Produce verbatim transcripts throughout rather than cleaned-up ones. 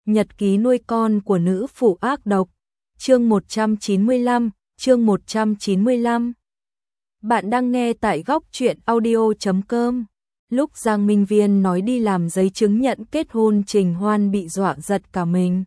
Nhật ký nuôi con của nữ phụ ác độc. Chương một trăm chín mươi lăm, chương một trăm chín mươi lăm. Bạn đang nghe tại góc truyện audio chấm com. Lúc Giang Minh Viễn nói đi làm giấy chứng nhận kết hôn, Trình Hoan bị dọa giật cả mình.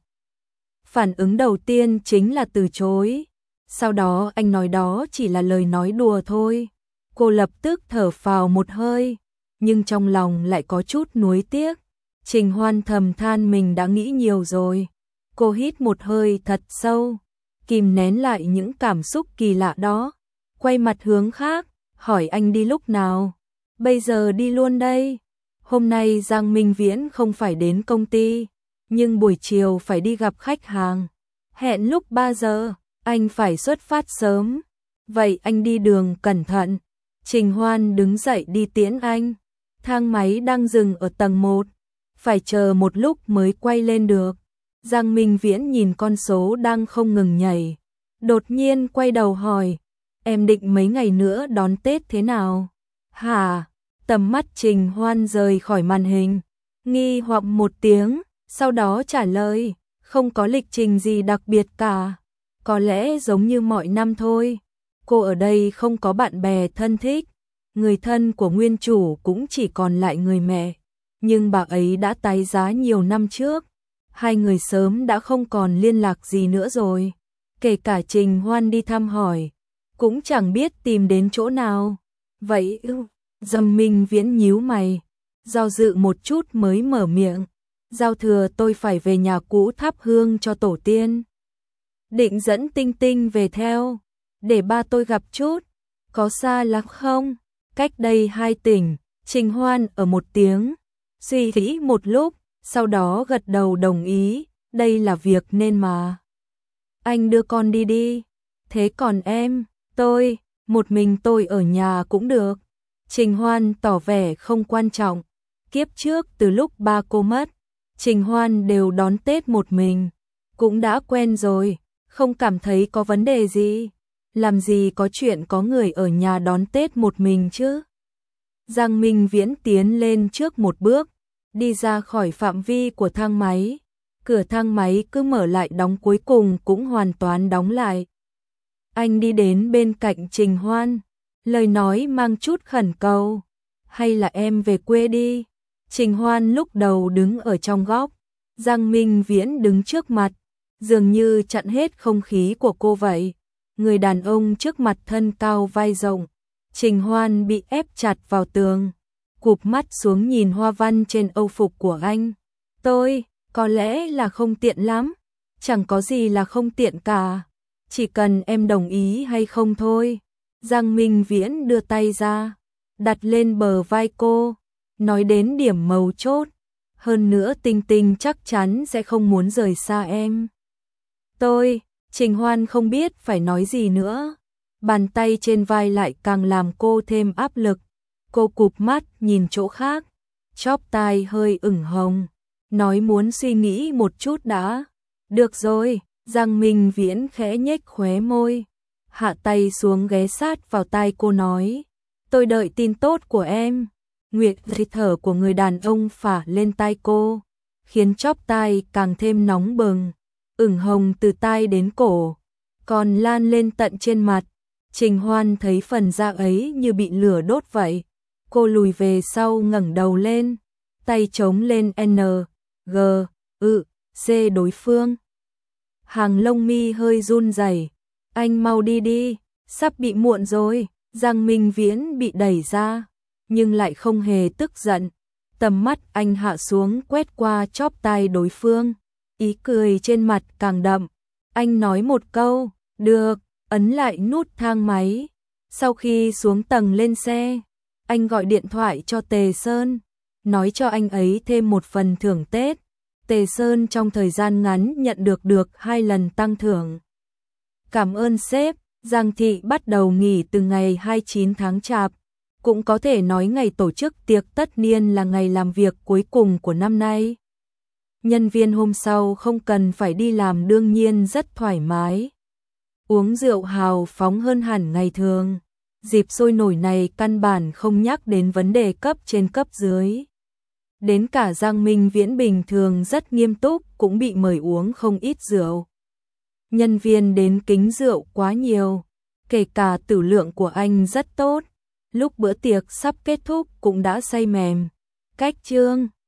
Phản ứng đầu tiên chính là từ chối. Sau đó anh nói đó chỉ là lời nói đùa thôi. Cô lập tức thở phào một hơi, nhưng trong lòng lại có chút nuối tiếc. Trình Hoan thầm than mình đã nghĩ nhiều rồi. Cô hít một hơi thật sâu, kìm nén lại những cảm xúc kỳ lạ đó. Quay mặt hướng khác, hỏi anh đi lúc nào? Bây giờ đi luôn đây. Hôm nay Giang Minh Viễn không phải đến công ty, nhưng buổi chiều phải đi gặp khách hàng. Hẹn lúc ba giờ, anh phải xuất phát sớm. Vậy anh đi đường cẩn thận. Trình Hoan đứng dậy đi tiễn anh. Thang máy đang dừng ở tầng một, phải chờ một lúc mới quay lên được. Giang Minh Viễn nhìn con số đang không ngừng nhảy, đột nhiên quay đầu hỏi, em định mấy ngày nữa đón Tết thế nào? Hả? Tầm mắt Trình Hoan rời khỏi màn hình, nghi hoặc một tiếng, sau đó trả lời, không có lịch trình gì đặc biệt cả. Có lẽ giống như mọi năm thôi. Cô ở đây không có bạn bè thân thích, người thân của nguyên chủ cũng chỉ còn lại người mẹ. Nhưng bà ấy đã tái giá nhiều năm trước, hai người sớm đã không còn liên lạc gì nữa rồi. Kể cả Trình Hoan đi thăm hỏi, cũng chẳng biết tìm đến chỗ nào. Vậy ư? Giang Minh Viễn nhíu mày, do dự một chút mới mở miệng. Giao thừa tôi phải về nhà cũ thắp hương cho tổ tiên. Định dẫn Tinh Tinh về theo, để ba tôi gặp chút. Có xa lắm không? Cách đây hai tỉnh. Trình Hoan ở một tiếng, suy nghĩ một lúc, sau đó gật đầu đồng ý, đây là việc nên mà. Anh đưa con đi đi. Thế còn em, tôi, một mình tôi ở nhà cũng được. Trình Hoan tỏ vẻ không quan trọng. Kiếp trước từ lúc ba cô mất, Trình Hoan đều đón Tết một mình, cũng đã quen rồi, không cảm thấy có vấn đề gì. Làm gì có chuyện có người ở nhà đón Tết một mình chứ? Giang Minh Viễn tiến lên trước một bước, đi ra khỏi phạm vi của thang máy. Cửa thang máy cứ mở lại đóng, cuối cùng cũng hoàn toàn đóng lại. Anh đi đến bên cạnh Trình Hoan, lời nói mang chút khẩn cầu. Hay là em về quê đi? Trình Hoan lúc đầu đứng ở trong góc, Giang Minh Viễn đứng trước mặt, dường như chặn hết không khí của cô vậy. Người đàn ông trước mặt thân cao vai rộng, Trình Hoan bị ép chặt vào tường, cụp mắt xuống nhìn hoa văn trên âu phục của anh. Tôi, có lẽ là không tiện lắm, chẳng có gì là không tiện cả, chỉ cần em đồng ý hay không thôi. Giang Minh Viễn đưa tay ra, đặt lên bờ vai cô, nói đến điểm mấu chốt. Hơn nữa Tinh Tinh chắc chắn sẽ không muốn rời xa em. Tôi, Trình Hoan không biết phải nói gì nữa. Bàn tay trên vai lại càng làm cô thêm áp lực. Cô cụp mắt nhìn chỗ khác, chóp tai hơi ửng hồng, nói muốn suy nghĩ một chút đã. Được rồi. Giang Minh Viễn khẽ nhếch khóe môi, hạ tay xuống ghé sát vào tai cô nói, tôi đợi tin tốt của em. Nguyệt thì thở của người đàn ông phả lên tai cô, khiến chóp tai càng thêm nóng bừng, ửng hồng từ tai đến cổ, còn lan lên tận trên mặt. Trình Hoan thấy phần da ấy như bị lửa đốt vậy. Cô lùi về sau ngẩng đầu lên, tay chống lên N, G, ư, C đối phương. Hàng lông mi hơi run rẩy. Anh mau đi đi, sắp bị muộn rồi. Giang Minh Viễn bị đẩy ra, nhưng lại không hề tức giận. Tầm mắt anh hạ xuống quét qua chóp tai đối phương, ý cười trên mặt càng đậm. Anh nói một câu, được, ấn lại nút thang máy. Sau khi xuống tầng lên xe, anh gọi điện thoại cho Tề Sơn, nói cho anh ấy thêm một phần thưởng Tết. Tề Sơn trong thời gian ngắn nhận được được hai lần tăng thưởng. Cảm ơn sếp. Giang Thị bắt đầu nghỉ từ ngày hai mươi chín tháng Chạp, cũng có thể nói ngày tổ chức tiệc tất niên là ngày làm việc cuối cùng của năm nay. Nhân viên hôm sau không cần phải đi làm, đương nhiên rất thoải mái. Uống rượu hào phóng hơn hẳn ngày thường. Dịp sôi nổi này căn bản không nhắc đến vấn đề cấp trên cấp dưới. Đến cả Giang Minh Viễn bình thường rất nghiêm túc cũng bị mời uống không ít rượu. Nhân viên đến kính rượu quá nhiều, kể cả tử lượng của anh rất tốt. Lúc bữa tiệc sắp kết thúc cũng đã say mềm. Cách chương